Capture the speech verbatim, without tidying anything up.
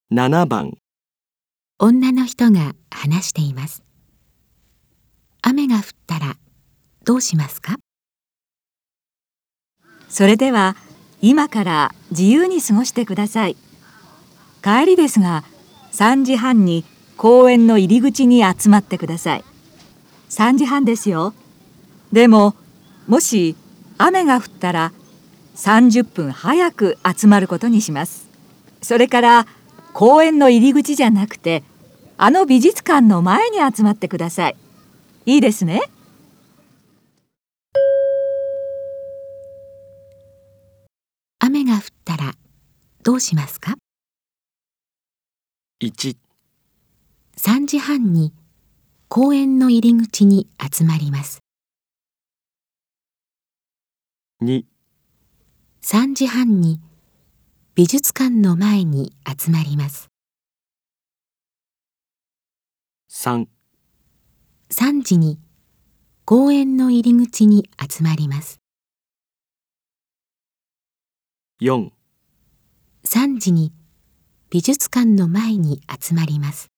ななばん、 女の人が話しています。雨が降ったらどうしますか？ それでは今から自由に過ごしてください。帰りですが、さんじはんに公園の入り口に集まってください。さんじはんですよ。でも、もし雨が降ったらさんじゅっぷん早く集まることにします。それから公園の入り口じゃなくて、あの美術館の前に集まってください。いいですね。 雨が降ったらどうしますか？ いち、 さんじはんに公園の入り口に集まります。 に、 さんじはんに美術館の前に集まります。 さん、 さんじに公園の入り口に集まります。 よん、 さんじに美術館の前に集まります。